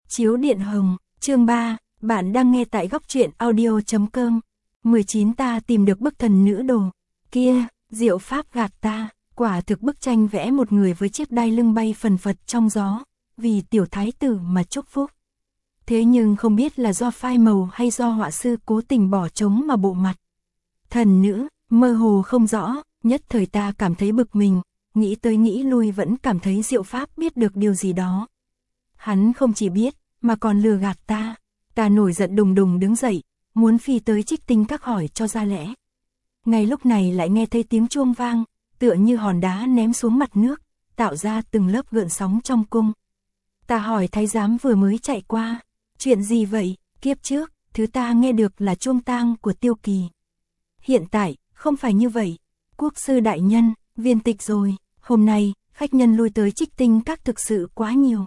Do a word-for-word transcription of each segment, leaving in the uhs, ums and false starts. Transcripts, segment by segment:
Chiếu điện hồng, chương ba, bạn đang nghe tại góc truyện audio chấm com. mười chín Ta tìm được bức thần nữ đồ. Kia, diệu pháp gạt ta, quả thực bức tranh vẽ một người với chiếc đai lưng bay phần phật trong gió, vì tiểu thái tử mà chúc phúc. Thế nhưng không biết là do phai màu hay do họa sư cố tình bỏ trống mà bộ mặt. Thần nữ, mơ hồ không rõ, nhất thời ta cảm thấy bực mình, nghĩ tới nghĩ lui vẫn cảm thấy diệu pháp biết được điều gì đó. Hắn không chỉ biết, mà còn lừa gạt ta. Ta nổi giận đùng đùng đứng dậy, muốn phi tới Trích Tinh Các hỏi cho ra lẽ. Ngay lúc này lại nghe thấy tiếng chuông vang, tựa như hòn đá ném xuống mặt nước, tạo ra từng lớp gợn sóng trong cung. Ta hỏi thái giám vừa mới chạy qua, chuyện gì vậy? Kiếp trước, thứ ta nghe được là chuông tang của Tiêu Kỳ. Hiện tại, không phải như vậy. Quốc sư đại nhân, viên tịch rồi, hôm nay, khách nhân lui tới Trích Tinh Các thực sự quá nhiều.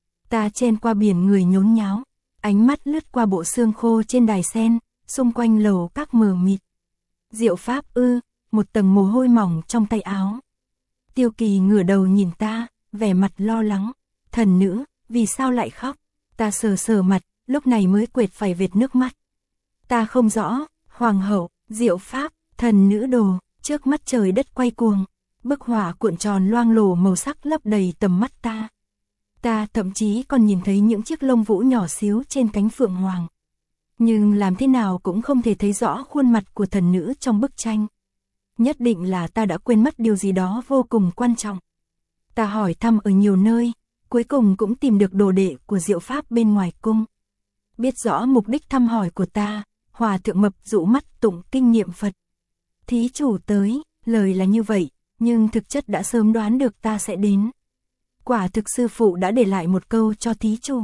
Ta chen qua biển người nhốn nháo, ánh mắt lướt qua bộ xương khô trên đài sen, xung quanh lầu các mờ mịt. Diệu pháp ư, một tầng mồ hôi mỏng trong tay áo. Tiêu Kỳ ngửa đầu nhìn ta, vẻ mặt lo lắng. Thần nữ, vì sao lại khóc? Ta sờ sờ mặt, lúc này mới quệt phải vệt nước mắt. Ta không rõ, hoàng hậu, diệu pháp, thần nữ đồ, trước mắt trời đất quay cuồng. Bức họa cuộn tròn loang lổ màu sắc lấp đầy tầm mắt ta. Ta thậm chí còn nhìn thấy những chiếc lông vũ nhỏ xíu trên cánh phượng hoàng. Nhưng làm thế nào cũng không thể thấy rõ khuôn mặt của thần nữ trong bức tranh. Nhất định là ta đã quên mất điều gì đó vô cùng quan trọng. Ta hỏi thăm ở nhiều nơi, cuối cùng cũng tìm được đồ đệ của diệu pháp bên ngoài cung. Biết rõ mục đích thăm hỏi của ta, hòa thượng mập dụ mắt tụng kinh niệm Phật. Thí chủ tới, lời là như vậy, nhưng thực chất đã sớm đoán được ta sẽ đến. Quả thực sư phụ đã để lại một câu cho thí chủ.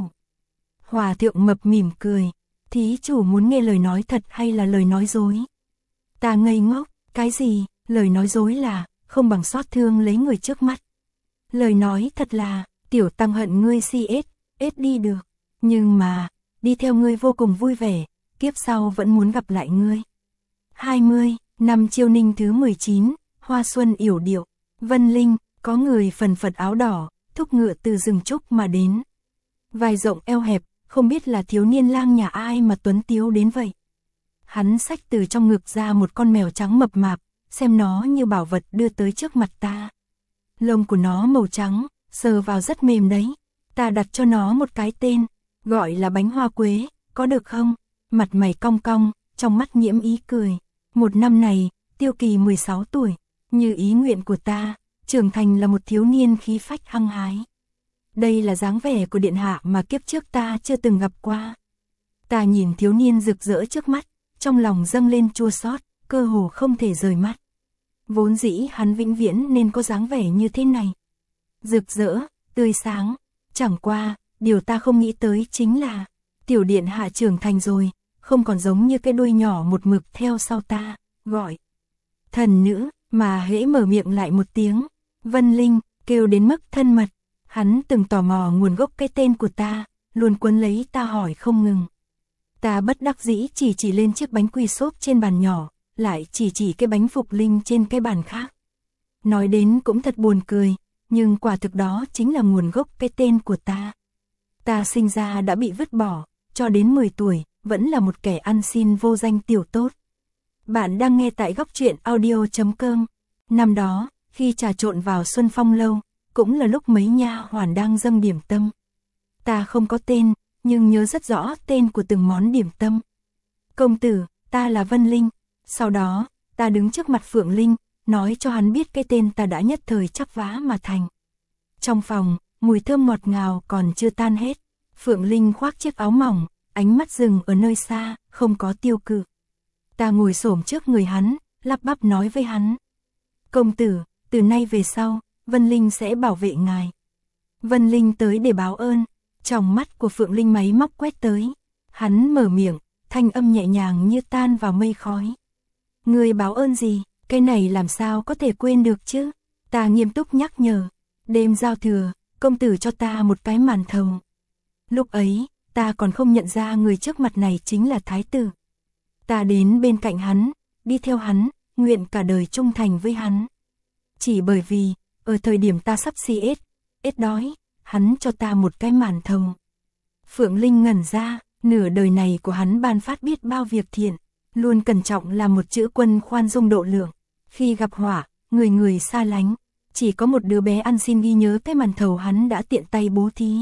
Hòa thượng mập mỉm cười, thí chủ muốn nghe lời nói thật hay là lời nói dối? Ta ngây ngốc, cái gì, lời nói dối là, không bằng xót thương lấy người trước mắt. Lời nói thật là, tiểu tăng hận ngươi si ết, ết đi được, nhưng mà, đi theo ngươi vô cùng vui vẻ, kiếp sau vẫn muốn gặp lại ngươi. hai mươi, năm Chiêu Ninh thứ mười chín, Hoa Xuân yểu điệu, Vân Linh, có người phần phật áo đỏ, thúc ngựa từ rừng trúc mà đến. Vai rộng eo hẹp, không biết là thiếu niên lang nhà ai mà tuấn tiếu đến vậy. Hắn xách từ trong ngực ra một con mèo trắng mập mạp, xem nó như bảo vật đưa tới trước mặt ta. Lông của nó màu trắng, sờ vào rất mềm đấy. Ta đặt cho nó một cái tên, gọi là bánh hoa quế, có được không? Mặt mày cong cong, trong mắt nhiễm ý cười. Một năm này, Tiêu Kỳ mười sáu tuổi, như ý nguyện của ta, trưởng thành là một thiếu niên khí phách hăng hái. Đây là dáng vẻ của điện hạ mà kiếp trước ta chưa từng gặp qua. Ta nhìn thiếu niên rực rỡ trước mắt, trong lòng dâng lên chua xót, cơ hồ không thể rời mắt. Vốn dĩ hắn vĩnh viễn nên có dáng vẻ như thế này. Rực rỡ, tươi sáng, chẳng qua, điều ta không nghĩ tới chính là, tiểu điện hạ trưởng thành rồi, không còn giống như cái đuôi nhỏ một mực theo sau ta, gọi. Thần nữ, mà hễ mở miệng lại một tiếng, Vân Linh, kêu đến mức thân mật. Hắn từng tò mò nguồn gốc cái tên của ta, luôn quấn lấy ta hỏi không ngừng. Ta bất đắc dĩ chỉ chỉ lên chiếc bánh quy xốp trên bàn nhỏ, lại chỉ chỉ cái bánh phục linh trên cái bàn khác. Nói đến cũng thật buồn cười, nhưng quả thực đó chính là nguồn gốc cái tên của ta. Ta sinh ra đã bị vứt bỏ, cho đến mười tuổi, vẫn là một kẻ ăn xin vô danh tiểu tốt. Bạn đang nghe tại góc truyện audio chấm com. Năm đó, khi trà trộn vào Xuân Phong lâu, cũng là lúc mấy nha hoàn đang dâng điểm tâm. Ta không có tên, nhưng nhớ rất rõ tên của từng món điểm tâm. Công tử, ta là Vân Linh. Sau đó, ta đứng trước mặt Phượng Linh, nói cho hắn biết cái tên ta đã nhất thời chắp vá mà thành. Trong phòng, mùi thơm ngọt ngào còn chưa tan hết. Phượng Linh khoác chiếc áo mỏng, ánh mắt dừng ở nơi xa, không có tiêu cự. Ta ngồi xổm trước người hắn, lắp bắp nói với hắn. Công tử, từ nay về sau, Vân Linh sẽ bảo vệ ngài. Vân Linh tới để báo ơn, trong mắt của Phượng Linh máy móc quét tới. Hắn mở miệng, thanh âm nhẹ nhàng như tan vào mây khói. Người báo ơn gì, cái này làm sao có thể quên được chứ? Ta nghiêm túc nhắc nhở, đêm giao thừa, công tử cho ta một cái màn thầu. Lúc ấy, ta còn không nhận ra người trước mặt này chính là thái tử. Ta đến bên cạnh hắn, đi theo hắn, nguyện cả đời trung thành với hắn. Chỉ bởi vì, ở thời điểm ta sắp si ết, ết đói, hắn cho ta một cái màn thầu. Phượng Linh ngẩn ra, nửa đời này của hắn ban phát biết bao việc thiện, luôn cẩn trọng là một chữ quân khoan dung độ lượng. Khi gặp họa, người người xa lánh, chỉ có một đứa bé ăn xin ghi nhớ cái màn thầu hắn đã tiện tay bố thí.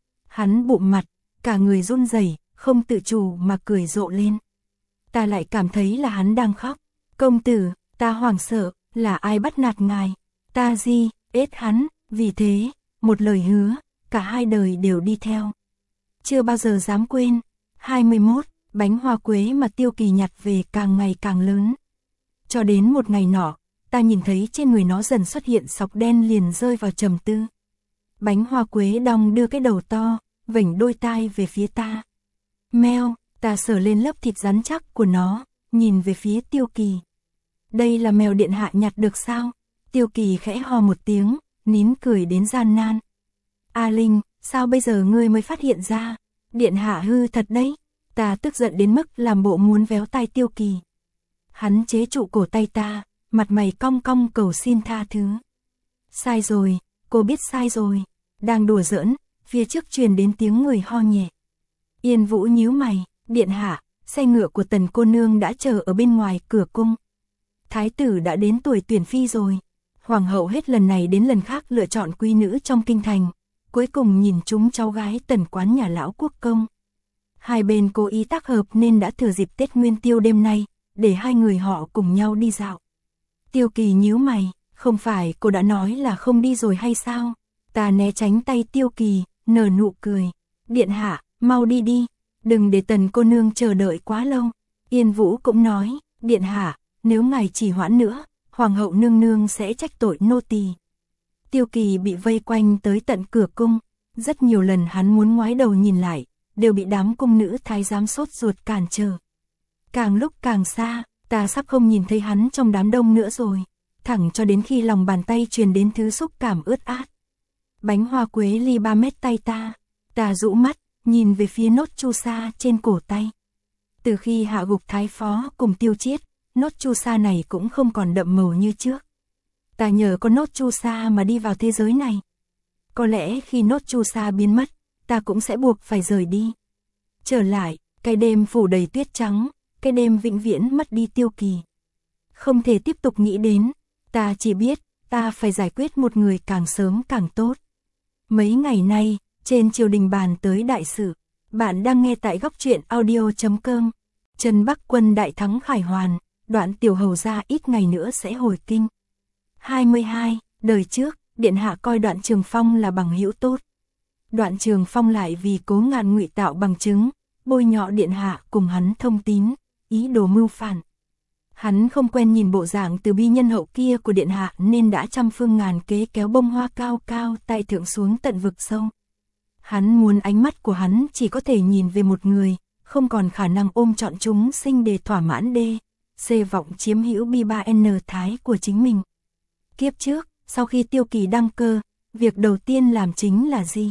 Hắn bụm mặt, cả người run rẩy, không tự chủ mà cười rộ lên. Ta lại cảm thấy là hắn đang khóc. Công tử, ta hoảng sợ, là ai bắt nạt ngài? Ta gì, ết hắn, vì thế, một lời hứa, cả hai đời đều đi theo. Chưa bao giờ dám quên. hai mươi mốt, bánh hoa quế mà Tiêu Kỳ nhặt về càng ngày càng lớn. Cho đến một ngày nọ, ta nhìn thấy trên người nó dần xuất hiện sọc đen liền rơi vào trầm tư. Bánh hoa quế đong đưa cái đầu to, vểnh đôi tai về phía ta. Meo, ta sờ lên lớp thịt rắn chắc của nó, nhìn về phía Tiêu Kỳ. Đây là mèo điện hạ nhặt được sao? Tiêu Kỳ khẽ hò một tiếng, nín cười đến gian nan. A Linh, sao bây giờ ngươi mới phát hiện ra? Điện hạ hư thật đấy. Ta tức giận đến mức làm bộ muốn véo tay Tiêu Kỳ. Hắn chế trụ cổ tay ta, mặt mày cong cong cầu xin tha thứ. Sai rồi, cô biết sai rồi. Đang đùa giỡn, phía trước truyền đến tiếng người ho nhẹ. Yên Vũ nhíu mày, điện hạ, xe ngựa của Tần cô nương đã chờ ở bên ngoài cửa cung. Thái tử đã đến tuổi tuyển phi rồi. Hoàng hậu hết lần này đến lần khác lựa chọn quý nữ trong kinh thành, cuối cùng nhìn chúng cháu gái Tần quán nhà lão quốc công. Hai bên cố ý tác hợp nên đã thừa dịp Tết Nguyên Tiêu đêm nay, để hai người họ cùng nhau đi dạo. Tiêu Kỳ nhíu mày, không phải cô đã nói là không đi rồi hay sao? Ta né tránh tay Tiêu Kỳ, nở nụ cười. Điện hạ, mau đi đi, đừng để Tần cô nương chờ đợi quá lâu. Yên Vũ cũng nói, điện hạ, nếu ngài chỉ hoãn nữa, hoàng hậu nương nương sẽ trách tội nô tỳ. Tiêu Kỳ bị vây quanh tới tận cửa cung, rất nhiều lần hắn muốn ngoái đầu nhìn lại, đều bị đám cung nữ thái giám sốt ruột cản trở. Càng lúc càng xa, ta sắp không nhìn thấy hắn trong đám đông nữa rồi, thẳng cho đến khi lòng bàn tay truyền đến thứ xúc cảm ướt át. Bánh hoa quế ly ba mét tay ta, ta rũ mắt, nhìn về phía nốt chu sa trên cổ tay. Từ khi hạ gục thái phó cùng Tiêu Chiết, nốt chu sa này cũng không còn đậm màu như trước. Ta nhờ có nốt chu sa mà đi vào thế giới này. Có lẽ khi nốt chu sa biến mất, ta cũng sẽ buộc phải rời đi. Trở lại, cái đêm phủ đầy tuyết trắng, cái đêm vĩnh viễn mất đi Tiêu Kỳ. Không thể tiếp tục nghĩ đến, ta chỉ biết, ta phải giải quyết một người càng sớm càng tốt. Mấy ngày nay, trên triều đình bàn tới đại sự, bạn đang nghe tại góc truyện audio chấm com. Trần Bắc Quân đại thắng khải hoàn, Đoạn tiểu hầu gia ít ngày nữa sẽ hồi kinh. hai mươi hai, đời trước, điện hạ coi Đoạn Trường Phong là bằng hữu tốt. Đoạn Trường Phong lại vì cố ngàn ngụy tạo bằng chứng, bôi nhọ điện hạ cùng hắn thông tín, ý đồ mưu phản. Hắn không quen nhìn bộ dạng từ bi nhân hậu kia của điện hạ nên đã trăm phương ngàn kế kéo bông hoa cao cao tại thượng xuống tận vực sâu. Hắn muốn ánh mắt của hắn chỉ có thể nhìn về một người, không còn khả năng ôm trọn chúng sinh để thỏa mãn đê, c vọng chiếm hữu bi ba N thái của chính mình. Kiếp trước, sau khi Tiêu Kỳ đăng cơ, việc đầu tiên làm chính là gì?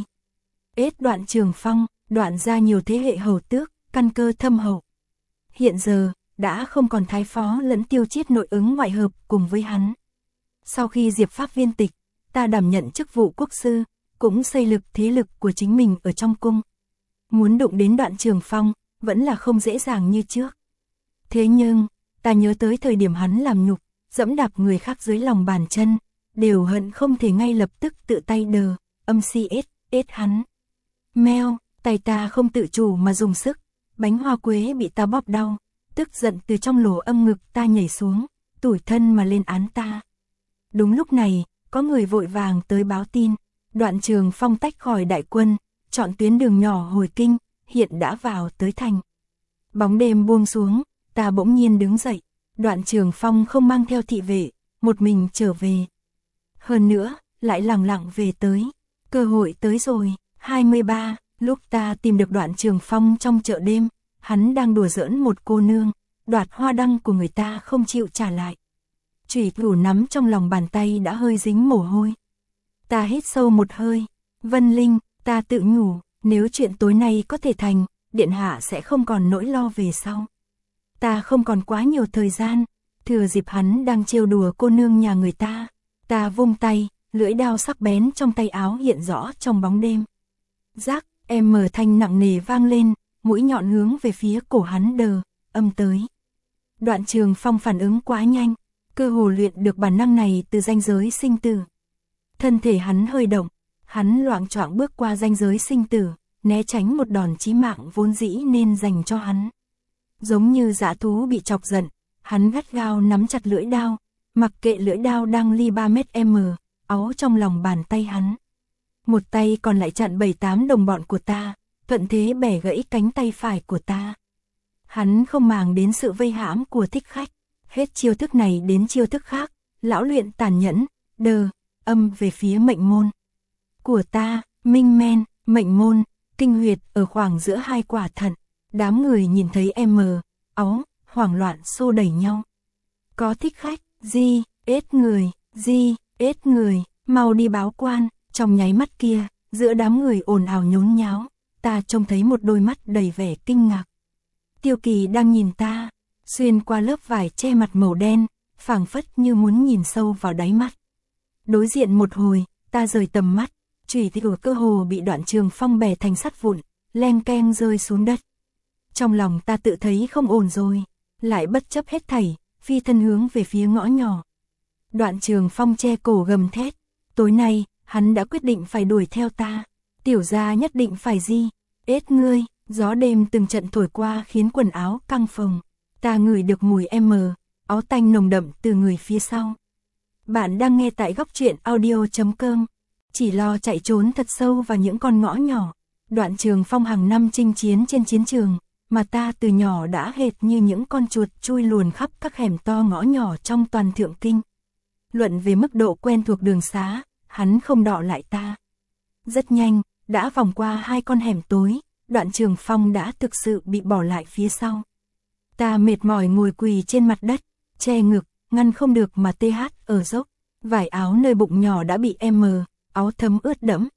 Ết Đoạn Trường Phong, đoạn ra nhiều thế hệ hầu tước, căn cơ thâm hậu. Hiện giờ, đã không còn thái phó lẫn Tiêu Chiết nội ứng ngoại hợp cùng với hắn. Sau khi Diệp Pháp viên tịch, ta đảm nhận chức vụ quốc sư, cũng xây lực thế lực của chính mình ở trong cung. Muốn đụng đến Đoạn Trường Phong, vẫn là không dễ dàng như trước. Thế nhưng, ta nhớ tới thời điểm hắn làm nhục, dẫm đạp người khác dưới lòng bàn chân, đều hận không thể ngay lập tức tự tay đờ, âm si ết, ết hắn. Meo, tay ta không tự chủ mà dùng sức, bánh hoa quế bị ta bóp đau, tức giận từ trong lỗ âm ngực ta nhảy xuống, tủi thân mà lên án ta. Đúng lúc này, có người vội vàng tới báo tin, Đoạn Trường Phong tách khỏi đại quân, chọn tuyến đường nhỏ hồi kinh, hiện đã vào tới thành. Bóng đêm buông xuống, ta bỗng nhiên đứng dậy, Đoạn Trường Phong không mang theo thị vệ, một mình trở về. Hơn nữa, lại lẳng lặng về tới, cơ hội tới rồi. hai mươi ba, lúc ta tìm được Đoạn Trường Phong trong chợ đêm, hắn đang đùa giỡn một cô nương, đoạt hoa đăng của người ta không chịu trả lại. Chủy thủ nắm trong lòng bàn tay đã hơi dính mồ hôi. Ta hít sâu một hơi, Vân Linh, ta tự nhủ, nếu chuyện tối nay có thể thành, điện hạ sẽ không còn nỗi lo về sau. Ta không còn quá nhiều thời gian, thừa dịp hắn đang trêu đùa cô nương nhà người ta, ta vung tay, lưỡi đao sắc bén trong tay áo hiện rõ trong bóng đêm. Rắc, M thanh nặng nề vang lên, mũi nhọn hướng về phía cổ hắn đờ, âm tới. Đoạn Trường Phong phản ứng quá nhanh, cơ hồ luyện được bản năng này từ ranh giới sinh tử. Thân thể hắn hơi động, hắn loạng choạng bước qua ranh giới sinh tử, né tránh một đòn chí mạng vốn dĩ nên dành cho hắn. Giống như dã thú bị chọc giận, hắn gắt gao nắm chặt lưỡi đao, mặc kệ lưỡi đao đang ly ba mét m, áo trong lòng bàn tay hắn. Một tay còn lại chặn bảy tám đồng bọn của ta, thuận thế bẻ gãy cánh tay phải của ta. Hắn không màng đến sự vây hãm của thích khách, hết chiêu thức này đến chiêu thức khác, lão luyện tàn nhẫn, đờ, âm về phía mệnh môn của ta, minh men, mệnh môn, kinh huyệt ở khoảng giữa hai quả thận. Đám người nhìn thấy M, áo, hoảng loạn xô đẩy nhau. Có thích khách, di, ết người, di, ết người, mau đi báo quan. Trong nháy mắt kia, giữa đám người ồn ào nhốn nháo, ta trông thấy một đôi mắt đầy vẻ kinh ngạc. Tiêu Kỳ đang nhìn ta, xuyên qua lớp vải che mặt màu đen, phảng phất như muốn nhìn sâu vào đáy mắt. Đối diện một hồi, ta rời tầm mắt, chủy thì của cơ hồ bị Đoạn Trường Phong bẻ thành sắt vụn, leng keng rơi xuống đất. Trong lòng ta tự thấy không ổn rồi, lại bất chấp hết thảy, phi thân hướng về phía ngõ nhỏ. Đoạn Trường Phong che cổ gầm thét, tối nay, hắn đã quyết định phải đuổi theo ta, tiểu gia nhất định phải di, ết ngươi, gió đêm từng trận thổi qua khiến quần áo căng phồng, ta ngửi được mùi M, áo tanh nồng đậm từ người phía sau. Bạn đang nghe tại góc truyện audio chấm com, chỉ lo chạy trốn thật sâu vào những con ngõ nhỏ. Đoạn Trường Phong hàng năm chinh chiến trên chiến trường, mà ta từ nhỏ đã hệt như những con chuột chui luồn khắp các hẻm to ngõ nhỏ trong toàn Thượng Kinh. Luận về mức độ quen thuộc đường xá, hắn không đọ lại ta. Rất nhanh, đã vòng qua hai con hẻm tối, Đoạn Trường Phong đã thực sự bị bỏ lại phía sau. Ta mệt mỏi ngồi quỳ trên mặt đất, che ngực, ngăn không được mà tê hát ở dốc. Vải áo nơi bụng nhỏ đã bị M, áo thấm ướt đẫm.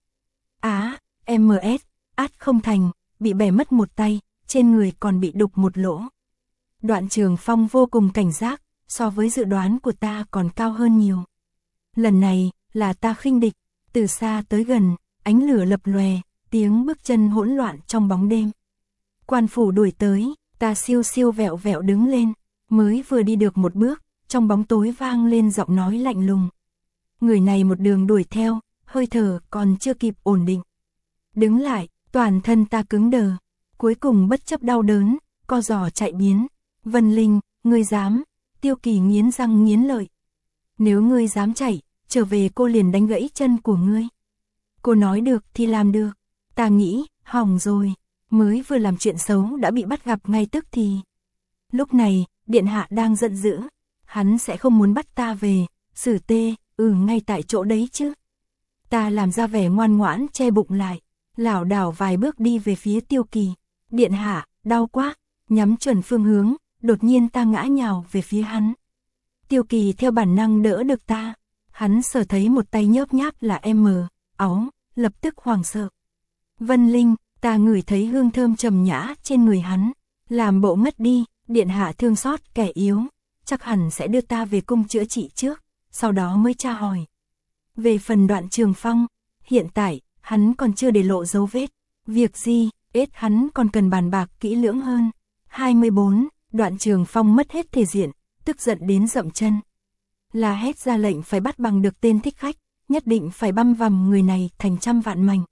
Á, em ét, át không thành, bị bẻ mất một tay, trên người còn bị đục một lỗ. Đoạn Trường Phong vô cùng cảnh giác, so với dự đoán của ta còn cao hơn nhiều. Lần này, là ta khinh địch, từ xa tới gần, ánh lửa lập lòe, tiếng bước chân hỗn loạn trong bóng đêm. Quan phủ đuổi tới, ta siêu siêu vẹo vẹo đứng lên, mới vừa đi được một bước, trong bóng tối vang lên giọng nói lạnh lùng. Người này một đường đuổi theo, hơi thở còn chưa kịp ổn định. Đứng lại, toàn thân ta cứng đờ, cuối cùng bất chấp đau đớn, co giò chạy biến. Vân Linh, ngươi dám? Tiêu Kỳ nghiến răng nghiến lợi. Nếu ngươi dám chạy, trở về cô liền đánh gãy chân của ngươi. Cô nói được thì làm được. Ta nghĩ, hỏng rồi, mới vừa làm chuyện xấu đã bị bắt gặp ngay tức thì. Lúc này, điện hạ đang giận dữ, hắn sẽ không muốn bắt ta về, xử tê, ừ ngay tại chỗ đấy chứ. Ta làm ra vẻ ngoan ngoãn che bụng lại, lảo đảo vài bước đi về phía Tiêu Kỳ. Điện hạ, đau quá, nhắm chuẩn phương hướng, đột nhiên ta ngã nhào về phía hắn. Tiêu Kỳ theo bản năng đỡ được ta, hắn sở thấy một tay nhớp nháp là M, áo, lập tức hoảng sợ. Vân Linh, ta ngửi thấy hương thơm trầm nhã trên người hắn, làm bộ ngất đi, điện hạ thương xót kẻ yếu, chắc hẳn sẽ đưa ta về cung chữa trị trước, sau đó mới tra hỏi. Về phần Đoạn Trường Phong, hiện tại, hắn còn chưa để lộ dấu vết, việc gì, ít hắn còn cần bàn bạc kỹ lưỡng hơn. hai mươi bốn, Đoạn Trường Phong mất hết thể diện, tức giận đến dậm chân. Là hét ra lệnh phải bắt bằng được tên thích khách, nhất định phải băm vằm người này thành trăm vạn mảnh.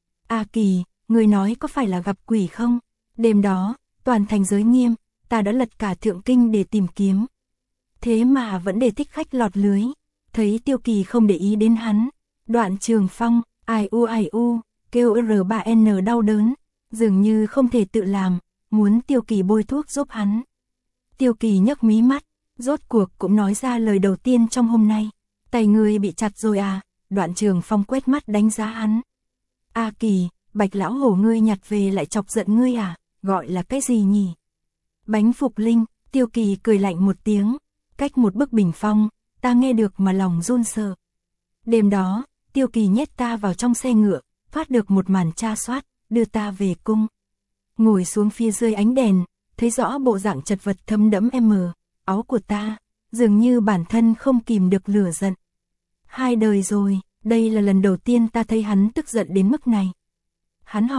A Kỳ, người nói có phải là gặp quỷ không? Đêm đó, toàn thành giới nghiêm, ta đã lật cả Thượng Kinh để tìm kiếm. Thế mà vẫn để thích khách lọt lưới. Thấy Tiêu Kỳ không để ý đến hắn, Đoạn Trường Phong, ai u ai u, kêu R ba N đau đớn, dường như không thể tự làm, muốn Tiêu Kỳ bôi thuốc giúp hắn. Tiêu Kỳ nhấc mí mắt, rốt cuộc cũng nói ra lời đầu tiên trong hôm nay. Tay ngươi bị chặt rồi à? Đoạn Trường Phong quét mắt đánh giá hắn. A Kỳ, Bạch lão hổ ngươi nhặt về lại chọc giận ngươi à? Gọi là cái gì nhỉ? Bánh Phục Linh. Tiêu Kỳ cười lạnh một tiếng, cách một bức bình phong, ta nghe được mà lòng run sợ. Đêm đó, Tiêu Kỳ nhét ta vào trong xe ngựa, phát được một màn tra soát, đưa ta về cung. Ngồi xuống phía dưới ánh đèn, thấy rõ bộ dạng chật vật thấm đẫm M, áo của ta, dường như bản thân không kìm được lửa giận. Hai đời rồi, đây là lần đầu tiên ta thấy hắn tức giận đến mức này. Hắn hỏi,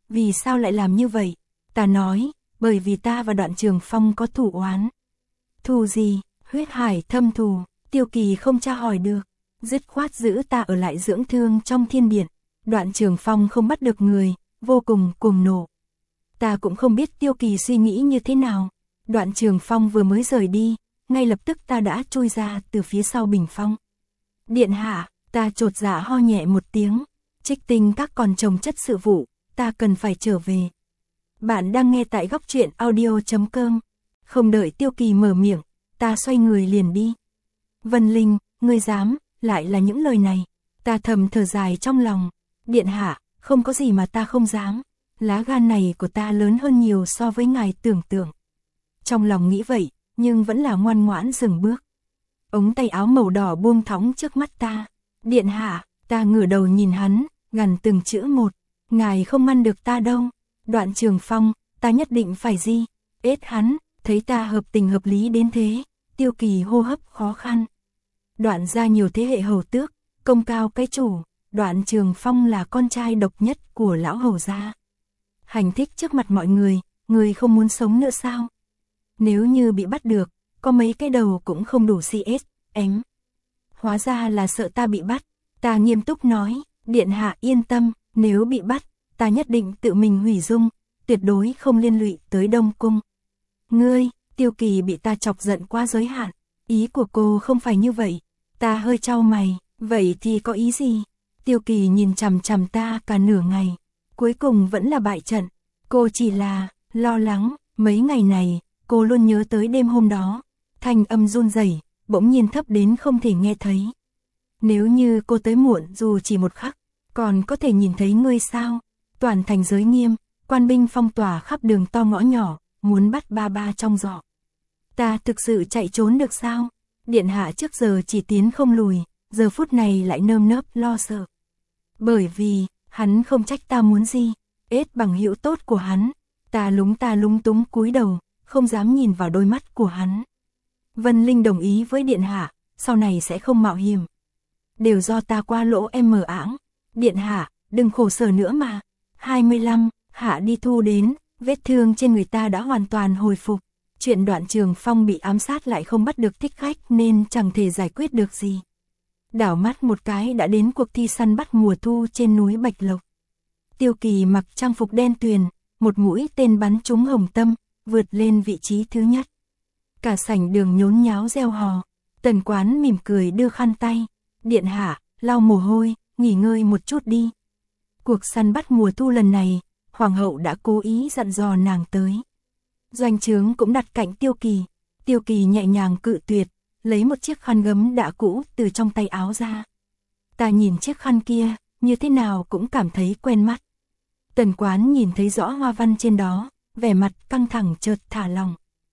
vì sao lại làm như vậy? Ta nói, bởi vì ta và Đoạn Trường Phong có thù oán. Thù gì? Huyết hải thâm thù, Tiêu Kỳ không tra hỏi được, dứt khoát giữ ta ở lại dưỡng thương trong thiên điện. Đoạn Trường Phong không bắt được người, vô cùng cuồng nộ. Ta cũng không biết Tiêu Kỳ suy nghĩ như thế nào. Đoạn Trường Phong vừa mới rời đi, ngay lập tức ta đã chui ra từ phía sau bình phong. Điện hạ, ta chột dạ ho nhẹ một tiếng. Trích Tinh các còn chồng chất sự vụ, ta cần phải trở về. Bạn đang nghe tại góc truyện audio chấm com. Không đợi Tiêu Kỳ mở miệng, ta xoay người liền đi. Vân Linh, ngươi dám, lại là những lời này. Ta thầm thở dài trong lòng. Điện hạ, không có gì mà ta không dám. Lá gan này của ta lớn hơn nhiều so với ngài tưởng tượng. Trong lòng nghĩ vậy, nhưng vẫn là ngoan ngoãn dừng bước. Ống tay áo màu đỏ buông thõng trước mắt ta. Điện hạ, ta ngửa đầu nhìn hắn, gằn từng chữ một. Ngài không ngăn được ta đâu. Đoạn Trường Phong, ta nhất định phải di. Ết hắn, thấy ta hợp tình hợp lý đến thế. Tiêu Kỳ hô hấp khó khăn. Đoạn ra nhiều thế hệ hầu tước, công cao cái chủ. Đoạn Trường Phong là con trai độc nhất của lão hầu gia. Hành thích trước mặt mọi người, người không muốn sống nữa sao? Nếu như bị bắt được, có mấy cái đầu cũng không đủ xê ét, em. Hóa ra là sợ ta bị bắt. Ta nghiêm túc nói, điện hạ yên tâm, nếu bị bắt, ta nhất định tự mình hủy dung, tuyệt đối không liên lụy tới Đông Cung. Ngươi, Tiêu Kỳ bị ta chọc giận qua giới hạn, ý của cô không phải như vậy. Ta hơi chau mày, vậy thì có ý gì? Tiêu Kỳ nhìn chằm chằm ta cả nửa ngày, cuối cùng vẫn là bại trận. Cô chỉ là lo lắng, mấy ngày này, cô luôn nhớ tới đêm hôm đó. Thanh âm run rẩy, bỗng nhiên thấp đến không thể nghe thấy. Nếu như cô tới muộn dù chỉ một khắc, còn có thể nhìn thấy ngươi sao? Toàn thành giới nghiêm, quan binh phong tỏa khắp đường to ngõ nhỏ, muốn bắt ba ba trong giỏ. Ta thực sự chạy trốn được sao? Điện hạ trước giờ chỉ tiến không lùi, giờ phút này lại nơm nớp lo sợ. Bởi vì, hắn không trách ta muốn gì, ết bằng hữu tốt của hắn. Ta lúng ta lúng túng cúi đầu, không dám nhìn vào đôi mắt của hắn. Vân Linh đồng ý với điện hạ, sau này sẽ không mạo hiểm. Đều do ta qua lỗ em mờ ảng. Điện hạ, đừng khổ sở nữa mà. hai mươi lăm, hạ đi thu đến, vết thương trên người ta đã hoàn toàn hồi phục. Chuyện Đoạn Trường Phong bị ám sát lại không bắt được thích khách nên chẳng thể giải quyết được gì. Đảo mắt một cái đã đến cuộc thi săn bắt mùa thu trên núi Bạch Lộc. Tiêu Kỳ mặc trang phục đen tuyền, một mũi tên bắn trúng hồng tâm, vượt lên vị trí thứ nhất. Cả sảnh đường nhốn nháo reo hò. Tần Quán mỉm cười đưa khăn tay. Điện hạ, lau mồ hôi, nghỉ ngơi một chút đi. Cuộc săn bắt mùa thu lần này, Hoàng hậu đã cố ý dặn dò nàng tới. Doanh trướng cũng đặt cạnh Tiêu Kỳ. Tiêu Kỳ nhẹ nhàng cự tuyệt, lấy một chiếc khăn gấm đã cũ từ trong tay áo ra. Ta nhìn chiếc khăn kia, như thế nào cũng cảm thấy quen mắt. Tần Quán nhìn thấy rõ hoa văn trên đó, vẻ mặt căng thẳng chợt thả lòng.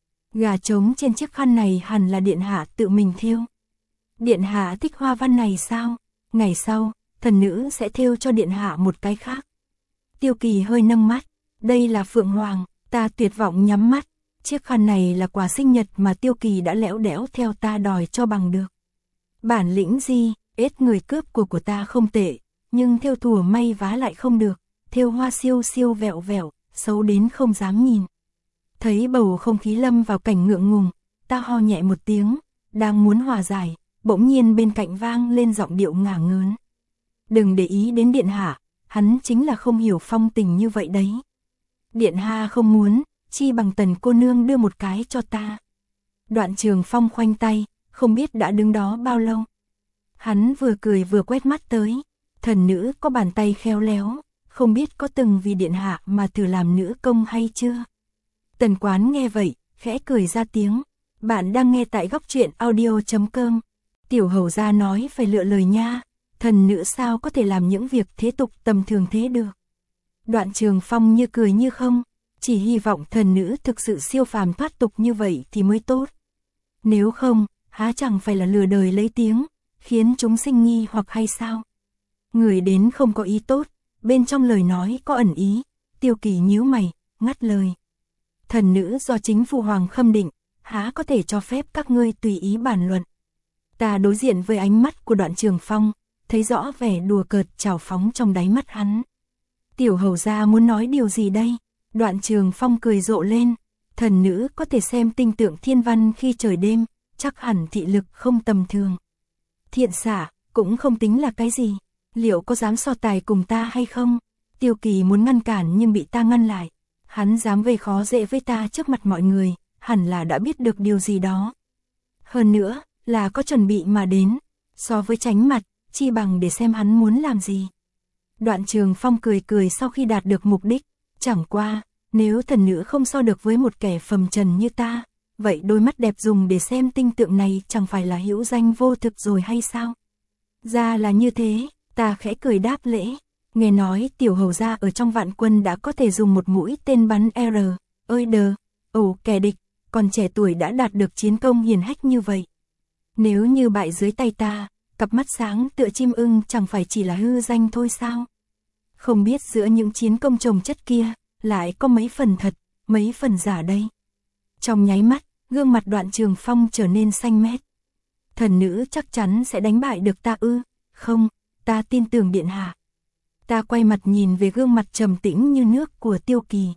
Gà trống trên chiếc khăn này hẳn là điện hạ tự mình thêu. Điện hạ thích hoa văn này sao? Ngày sau, thần nữ sẽ thêu cho điện hạ một cái khác. Tiêu Kỳ hơi nâng mắt, đây là Phượng Hoàng, ta tuyệt vọng nhắm mắt. Chiếc khăn này là quà sinh nhật mà Tiêu Kỳ đã lẽo đẽo theo ta đòi cho bằng được. Bản lĩnh gì, ết người cướp của của ta không tệ, nhưng thêu thùa may vá lại không được, thêu hoa siêu siêu vẹo vẹo, xấu đến không dám nhìn. Thấy bầu không khí lâm vào cảnh ngượng ngùng, ta ho nhẹ một tiếng, đang muốn hòa giải, bỗng nhiên bên cạnh vang lên giọng điệu ngả ngớn. Đừng để ý đến điện hạ, hắn chính là không hiểu phong tình như vậy đấy. Điện hạ không muốn, chi bằng Tần cô nương đưa một cái cho ta. Đoạn Trường Phong khoanh tay, không biết đã đứng đó bao lâu. Hắn vừa cười vừa quét mắt tới, thần nữ có bàn tay khéo léo, không biết có từng vì điện hạ mà thử làm nữ công hay chưa. Tần Quán nghe vậy, khẽ cười ra tiếng. Bạn đang nghe tại góc truyện audio chấm com. Tiểu hầu gia nói phải lựa lời nha, thần nữ sao có thể làm những việc thế tục tầm thường thế được. Đoạn Trường Phong như cười như không, chỉ hy vọng thần nữ thực sự siêu phàm thoát tục như vậy thì mới tốt. Nếu không, há chẳng phải là lừa đời lấy tiếng, khiến chúng sinh nghi hoặc hay sao? Người đến không có ý tốt, bên trong lời nói có ẩn ý. Tiêu Kỳ nhíu mày, ngắt lời. Thần nữ do chính phụ hoàng khâm định, há có thể cho phép các ngươi tùy ý bàn luận. Ta đối diện với ánh mắt của Đoạn Trường Phong, thấy rõ vẻ đùa cợt trào phóng trong đáy mắt hắn. Tiểu hầu gia muốn nói điều gì đây? Đoạn Trường Phong cười rộ lên, thần nữ có thể xem tinh tượng thiên văn khi trời đêm, chắc hẳn thị lực không tầm thường. Thiện xạ, cũng không tính là cái gì, liệu có dám so tài cùng ta hay không? Tiêu Kỳ muốn ngăn cản nhưng bị ta ngăn lại, hắn dám gây khó dễ với ta trước mặt mọi người, hẳn là đã biết được điều gì đó. Hơn nữa, là có chuẩn bị mà đến, so với tránh mặt, chi bằng để xem hắn muốn làm gì. Đoạn Trường Phong cười cười sau khi đạt được mục đích, chẳng qua, nếu thần nữ không so được với một kẻ phàm trần như ta, vậy đôi mắt đẹp dùng để xem tinh tượng này chẳng phải là hữu danh vô thực rồi hay sao? Ra là như thế, ta khẽ cười đáp lễ, nghe nói tiểu hầu gia ở trong vạn quân đã có thể dùng một mũi tên bắn R, ơi đờ, ồ kẻ địch, còn trẻ tuổi đã đạt được chiến công hiển hách như vậy. Nếu như bại dưới tay ta, cặp mắt sáng tựa chim ưng chẳng phải chỉ là hư danh thôi sao? Không biết giữa những chiến công chồng chất kia, lại có mấy phần thật, mấy phần giả đây. Trong nháy mắt, gương mặt Đoạn Trường Phong trở nên xanh mét. Thần nữ chắc chắn sẽ đánh bại được ta ư? Không, ta tin tưởng điện hạ. Ta quay mặt nhìn về gương mặt trầm tĩnh như nước của Tiêu Kỳ.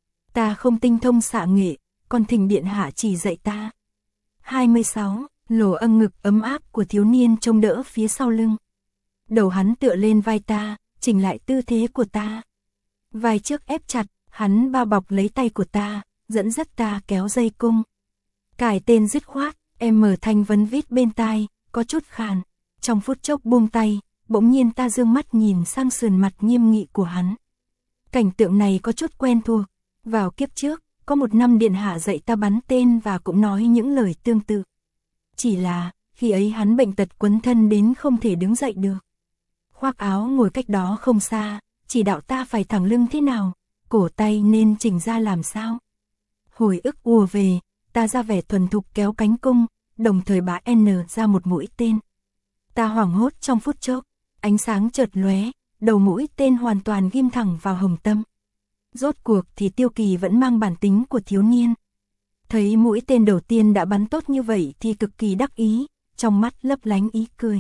Ta không tinh thông xạ nghệ, còn thỉnh điện hạ chỉ dạy ta. hai mươi sáu, lỗ âng ngực ấm áp của thiếu niên trông đỡ phía sau lưng. Đầu hắn tựa lên vai ta, chỉnh lại tư thế của ta. Vai trước ép chặt, hắn bao bọc lấy tay của ta, dẫn dắt ta kéo dây cung. Cài tên dứt khoát, em mở thanh vấn vít bên tai, có chút khàn. Trong phút chốc buông tay, bỗng nhiên ta dương mắt nhìn sang sườn mặt nghiêm nghị của hắn. Cảnh tượng này có chút quen thuộc. Vào kiếp trước, có một năm điện hạ dạy ta bắn tên và cũng nói những lời tương tự. Chỉ là, khi ấy hắn bệnh tật quấn thân đến không thể đứng dậy được. Khoác áo ngồi cách đó không xa, chỉ đạo ta phải thẳng lưng thế nào, cổ tay nên chỉnh ra làm sao. Hồi ức ùa về, ta ra vẻ thuần thục kéo cánh cung, đồng thời bá N ra một mũi tên. Ta hoảng hốt trong phút chốc, ánh sáng chợt lóe, đầu mũi tên hoàn toàn ghim thẳng vào hồng tâm. Rốt cuộc thì Tiêu Kỳ vẫn mang bản tính của thiếu niên. Thấy mũi tên đầu tiên đã bắn tốt như vậy thì cực kỳ đắc ý, trong mắt lấp lánh ý cười.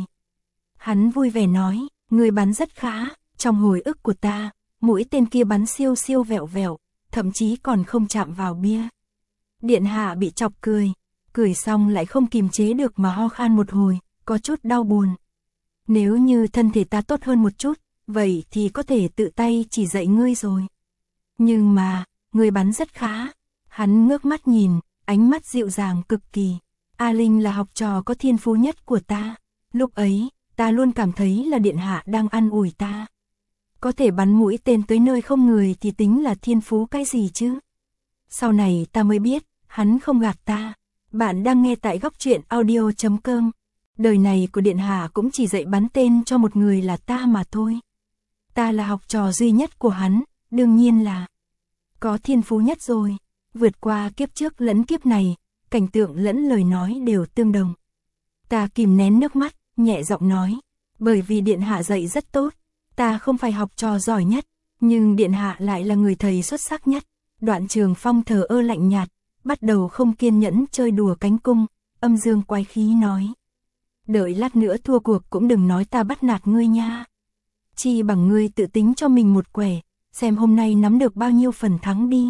Hắn vui vẻ nói, người bắn rất khá, trong hồi ức của ta, mũi tên kia bắn siêu siêu vẹo vẹo, thậm chí còn không chạm vào bia. Điện hạ bị chọc cười, cười xong lại không kìm chế được mà ho khan một hồi, có chút đau buồn. Nếu như thân thể ta tốt hơn một chút, vậy thì có thể tự tay chỉ dạy ngươi rồi. Nhưng mà, ngươi bắn rất khá. Hắn ngước mắt nhìn, ánh mắt dịu dàng cực kỳ. A Linh là học trò có thiên phú nhất của ta. Lúc ấy, ta luôn cảm thấy là điện hạ đang an ủi ta. Có thể bắn mũi tên tới nơi không người thì tính là thiên phú cái gì chứ? Sau này ta mới biết, hắn không gạt ta. Bạn đang nghe tại góc truyện audio chấm com. Đời này của điện hạ cũng chỉ dạy bắn tên cho một người là ta mà thôi. Ta là học trò duy nhất của hắn, đương nhiên là có thiên phú nhất rồi. Vượt qua kiếp trước lẫn kiếp này, cảnh tượng lẫn lời nói đều tương đồng. Ta kìm nén nước mắt, nhẹ giọng nói, bởi vì điện hạ dạy rất tốt, ta không phải học trò giỏi nhất, nhưng điện hạ lại là người thầy xuất sắc nhất. Đoạn Trường Phong thờ ơ lạnh nhạt, bắt đầu không kiên nhẫn chơi đùa cánh cung, âm dương quái khí nói. Đợi lát nữa thua cuộc cũng đừng nói ta bắt nạt ngươi nha. Chi bằng ngươi tự tính cho mình một quẻ, xem hôm nay nắm được bao nhiêu phần thắng đi.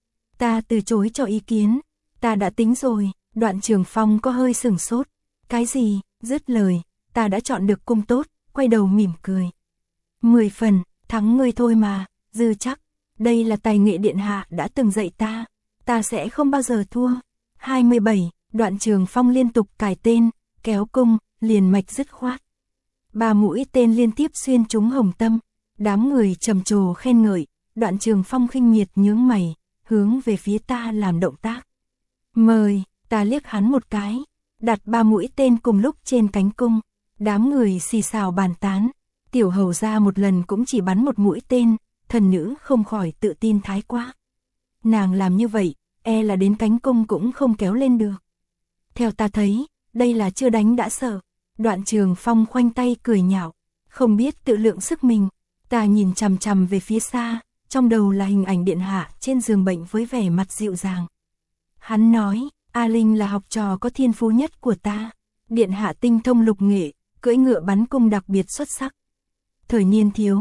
Ta từ chối cho ý kiến, ta đã tính rồi. Đoạn Trường Phong có hơi sửng sốt. Cái gì? Dứt lời, ta đã chọn được cung tốt, quay đầu mỉm cười. Mười phần, thắng ngươi thôi mà, dư chắc. Đây là tài nghệ điện hạ đã từng dạy ta, ta sẽ không bao giờ thua. hai mươi bảy, Đoạn Trường Phong liên tục cài tên, kéo cung, liền mạch dứt khoát. Ba mũi tên liên tiếp xuyên trúng hồng tâm, đám người trầm trồ khen ngợi. Đoạn Trường Phong khinh miệt nhướng mày, hướng về phía ta làm động tác. Mời, ta liếc hắn một cái, đặt ba mũi tên cùng lúc trên cánh cung. Đám người xì xào bàn tán, tiểu hầu gia một lần cũng chỉ bắn một mũi tên, thần nữ không khỏi tự tin thái quá. Nàng làm như vậy, e là đến cánh cung cũng không kéo lên được. Theo ta thấy, đây là chưa đánh đã sợ. Đoạn Trường Phong khoanh tay cười nhạo, không biết tự lượng sức mình. Ta nhìn chằm chằm về phía xa, trong đầu là hình ảnh điện hạ trên giường bệnh với vẻ mặt dịu dàng. Hắn nói, A Linh là học trò có thiên phú nhất của ta. Điện hạ tinh thông lục nghệ, cưỡi ngựa bắn cung đặc biệt xuất sắc. Thời niên thiếu,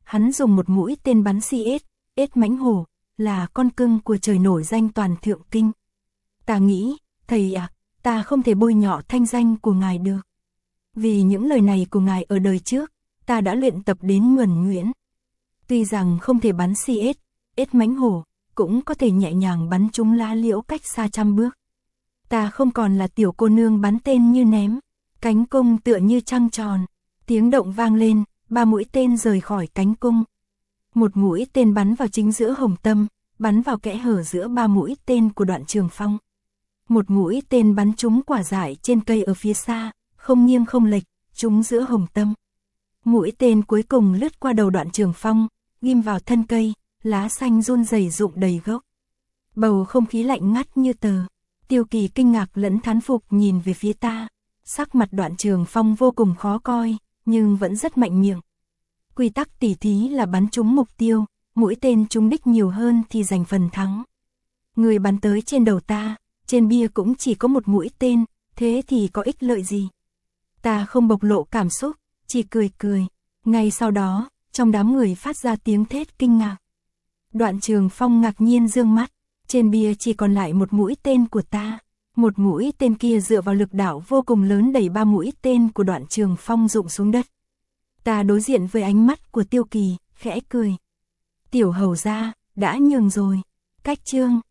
hắn dùng một mũi tên bắn si ết, ết mãnh hổ, là con cưng của trời nổi danh toàn thượng kinh. Ta nghĩ, thầy à, ta không thể bôi nhọ thanh danh của ngài được. Vì những lời này của ngài ở đời trước, ta đã luyện tập đến nhuần nhuyễn. Tuy rằng không thể bắn si ết, ết mãnh hổ, cũng có thể nhẹ nhàng bắn trúng lá liễu cách xa trăm bước. Ta không còn là tiểu cô nương bắn tên như ném, cánh cung tựa như trăng tròn, tiếng động vang lên, ba mũi tên rời khỏi cánh cung. Một mũi tên bắn vào chính giữa hồng tâm, bắn vào kẽ hở giữa ba mũi tên của Đoạn Trường Phong. Một mũi tên bắn trúng quả dại trên cây ở phía xa, không nghiêng không lệch, trúng giữa hồng tâm. Mũi tên cuối cùng lướt qua đầu Đoạn Trường Phong, ghim vào thân cây, lá xanh run rẩy rụng đầy gốc. Bầu không khí lạnh ngắt như tờ. Tiêu Kỳ kinh ngạc lẫn thán phục nhìn về phía ta. Sắc mặt Đoạn Trường Phong vô cùng khó coi, nhưng vẫn rất mạnh miệng. Quy tắc tỉ thí là bắn trúng mục tiêu, mũi tên trúng đích nhiều hơn thì giành phần thắng. Người bắn tới trên đầu ta, trên bia cũng chỉ có một mũi tên, thế thì có ích lợi gì? Ta không bộc lộ cảm xúc, chỉ cười cười. Ngay sau đó, trong đám người phát ra tiếng thét kinh ngạc. Đoạn Trường Phong ngạc nhiên dương mắt, trên bia chỉ còn lại một mũi tên của ta. Một mũi tên kia dựa vào lực đạo vô cùng lớn đẩy ba mũi tên của Đoạn Trường Phong rụng xuống đất. Ta đối diện với ánh mắt của Tiêu Kỳ, khẽ cười. Tiểu hầu gia, đã nhường rồi. Cách chương